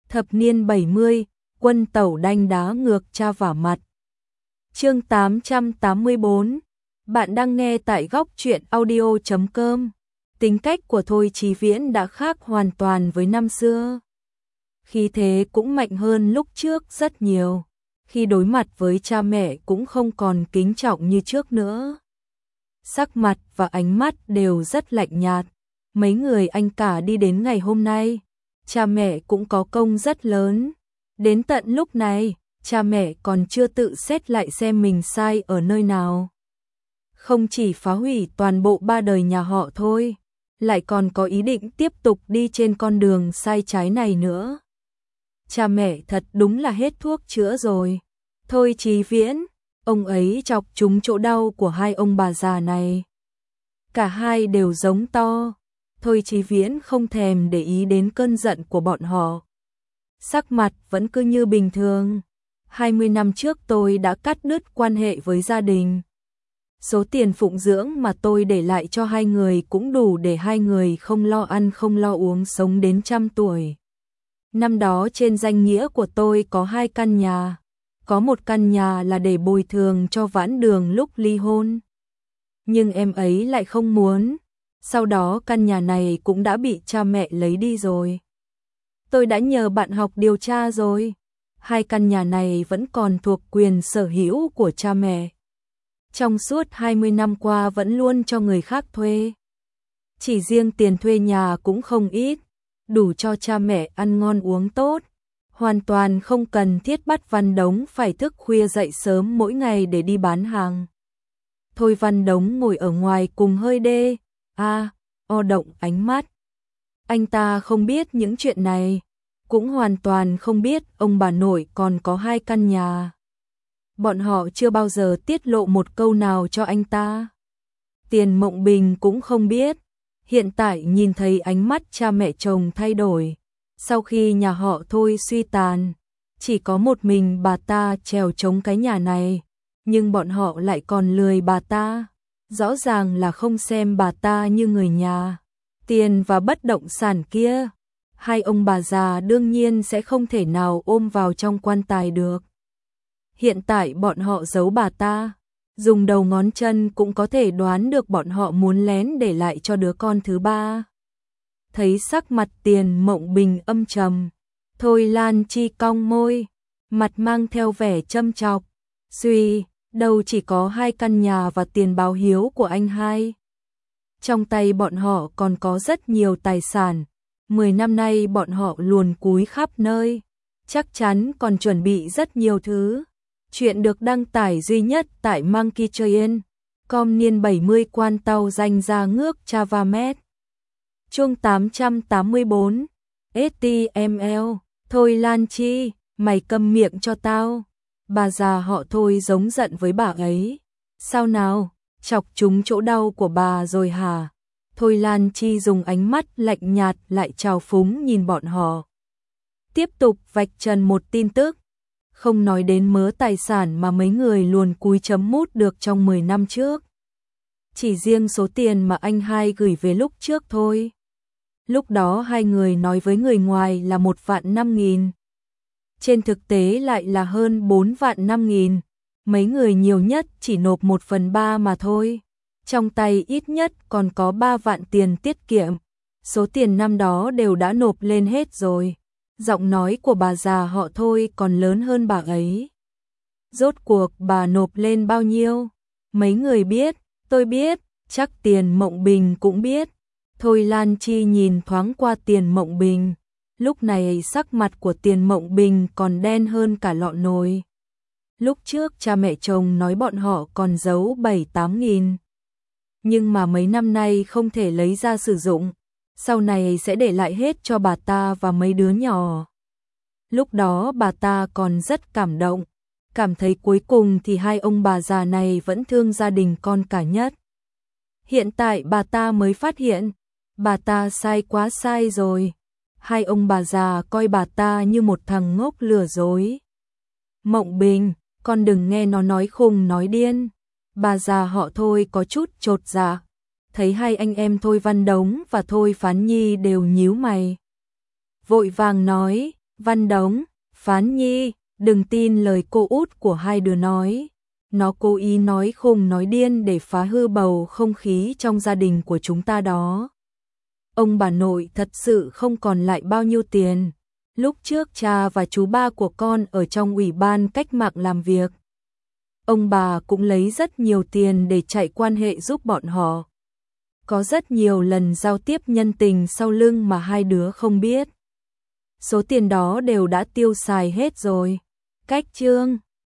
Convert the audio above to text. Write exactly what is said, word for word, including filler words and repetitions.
Thập niên bảy mươi, quân tẩu đanh đá ngược cha vả mặt. Chương tám trăm tám mươi bốn. Bạn đang nghe tại góc truyện audio chấm com. Tính cách của Thôi Chí Viễn đã khác hoàn toàn với năm xưa. Khí thế cũng mạnh hơn lúc trước rất nhiều. Khi đối mặt với cha mẹ cũng không còn kính trọng như trước nữa. Sắc mặt và ánh mắt đều rất lạnh nhạt. Mấy người anh cả đi đến ngày hôm nay, cha mẹ cũng có công rất lớn. Đến tận lúc này, cha mẹ còn chưa tự xét lại xem mình sai ở nơi nào. Không chỉ phá hủy toàn bộ ba đời nhà họ thôi, lại còn có ý định tiếp tục đi trên con đường sai trái này nữa. Cha mẹ thật đúng là hết thuốc chữa rồi. Thôi Chí Viễn, ông ấy chọc trúng chỗ đau của hai ông bà già này. Cả hai đều giống to. Thôi Chí Viễn không thèm để ý đến cơn giận của bọn họ. Sắc mặt vẫn cứ như bình thường. hai mươi năm trước tôi đã cắt đứt quan hệ với gia đình. Số tiền phụng dưỡng mà tôi để lại cho hai người cũng đủ để hai người không lo ăn không lo uống sống đến trăm tuổi. Năm đó trên danh nghĩa của tôi có hai căn nhà. Có một căn nhà là để bồi thường cho Vãn Đường lúc ly hôn. Nhưng em ấy lại không muốn. Sau đó căn nhà này cũng đã bị cha mẹ lấy đi rồi. Tôi đã nhờ bạn học điều tra rồi. Hai căn nhà này vẫn còn thuộc quyền sở hữu của cha mẹ. Trong suốt hai mươi năm qua vẫn luôn cho người khác thuê. Chỉ riêng tiền thuê nhà cũng không ít, đủ cho cha mẹ ăn ngon uống tốt. Hoàn toàn không cần thiết bắt Văn Đống phải thức khuya dậy sớm mỗi ngày để đi bán hàng. Thôi Văn Đống ngồi ở ngoài cùng hơi đê, a, o động ánh mắt. Anh ta không biết những chuyện này, cũng hoàn toàn không biết ông bà nội còn có hai căn nhà. Bọn họ chưa bao giờ tiết lộ một câu nào cho anh ta. Tiền Mộng Bình cũng không biết. Hiện tại nhìn thấy ánh mắt cha mẹ chồng thay đổi. Sau khi nhà họ Thôi suy tàn, chỉ có một mình bà ta trèo chống cái nhà này. Nhưng bọn họ lại còn lười bà ta. Rõ ràng là không xem bà ta như người nhà. Tiền và bất động sản kia, hai ông bà già đương nhiên sẽ không thể nào ôm vào trong quan tài được. Hiện tại bọn họ giấu bà ta, dùng đầu ngón chân cũng có thể đoán được bọn họ muốn lén để lại cho đứa con thứ ba. Thấy sắc mặt Tiền Mộng Bình âm trầm, Thôi Lan Chi cong môi, mặt mang theo vẻ châm chọc. Suy, đâu chỉ có hai căn nhà và tiền báo hiếu của anh hai. Trong tay bọn họ còn có rất nhiều tài sản. Mười năm nay bọn họ luồn cúi khắp nơi, chắc chắn còn chuẩn bị rất nhiều thứ. Chuyện được đăng tải duy nhất tại Monkey Train. Com niên bảy mươi quan tàu danh ra ngước Chavamet. Chương tám trăm tám mươi bốn. ét tê em lờ. Thôi Lan Chi, mày câm miệng cho tao. Bà già họ Thôi giống giận với bà ấy. Sao nào, chọc trúng chỗ đau của bà rồi hả? Thôi Lan Chi dùng ánh mắt lạnh nhạt lại trào phúng nhìn bọn họ. Tiếp tục vạch trần một tin tức. Không nói đến mớ tài sản mà mấy người luồn cúi chấm mút được trong mười năm trước. Chỉ riêng số tiền mà anh hai gửi về lúc trước thôi. Lúc đó hai người nói với người ngoài là một vạn năm nghìn. Trên thực tế lại là hơn bốn vạn năm nghìn. Mấy người nhiều nhất chỉ nộp một phần ba mà thôi. Trong tay ít nhất còn có ba vạn tiền tiết kiệm. Số tiền năm đó đều đã nộp lên hết rồi. Giọng nói của bà già họ Thôi còn lớn hơn bà ấy. Rốt cuộc bà nộp lên bao nhiêu? Mấy người biết, tôi biết, chắc Tiền Mộng Bình cũng biết. Thôi Lan Chi nhìn thoáng qua Tiền Mộng Bình. Lúc này sắc mặt của Tiền Mộng Bình còn đen hơn cả lọ nồi. Lúc trước cha mẹ chồng nói bọn họ còn giấu bảy tám nghìn. Nhưng mà mấy năm nay không thể lấy ra sử dụng. Sau này sẽ để lại hết cho bà ta và mấy đứa nhỏ. Lúc đó bà ta còn rất cảm động. Cảm thấy cuối cùng thì hai ông bà già này vẫn thương gia đình con cả nhất. Hiện tại bà ta mới phát hiện. Bà ta sai quá sai rồi. Hai ông bà già coi bà ta như một thằng ngốc lừa dối. Mộng Bình, con đừng nghe nó nói khùng nói điên. Bà già họ Thôi có chút chột dạ. Thấy hai anh em Thôi Văn Đống và Thôi Phán Nhi đều nhíu mày. Vội vàng nói, Văn Đống, Phán Nhi, đừng tin lời cô út của hai đứa nói. Nó cố ý nói khùng nói điên để phá hư bầu không khí trong gia đình của chúng ta đó. Ông bà nội thật sự không còn lại bao nhiêu tiền. Lúc trước cha và chú ba của con ở trong ủy ban cách mạng làm việc. Ông bà cũng lấy rất nhiều tiền để chạy quan hệ giúp bọn họ. Có rất nhiều lần giao tiếp nhân tình sau lưng mà hai đứa không biết. Số tiền đó đều đã tiêu xài hết rồi. Cách chương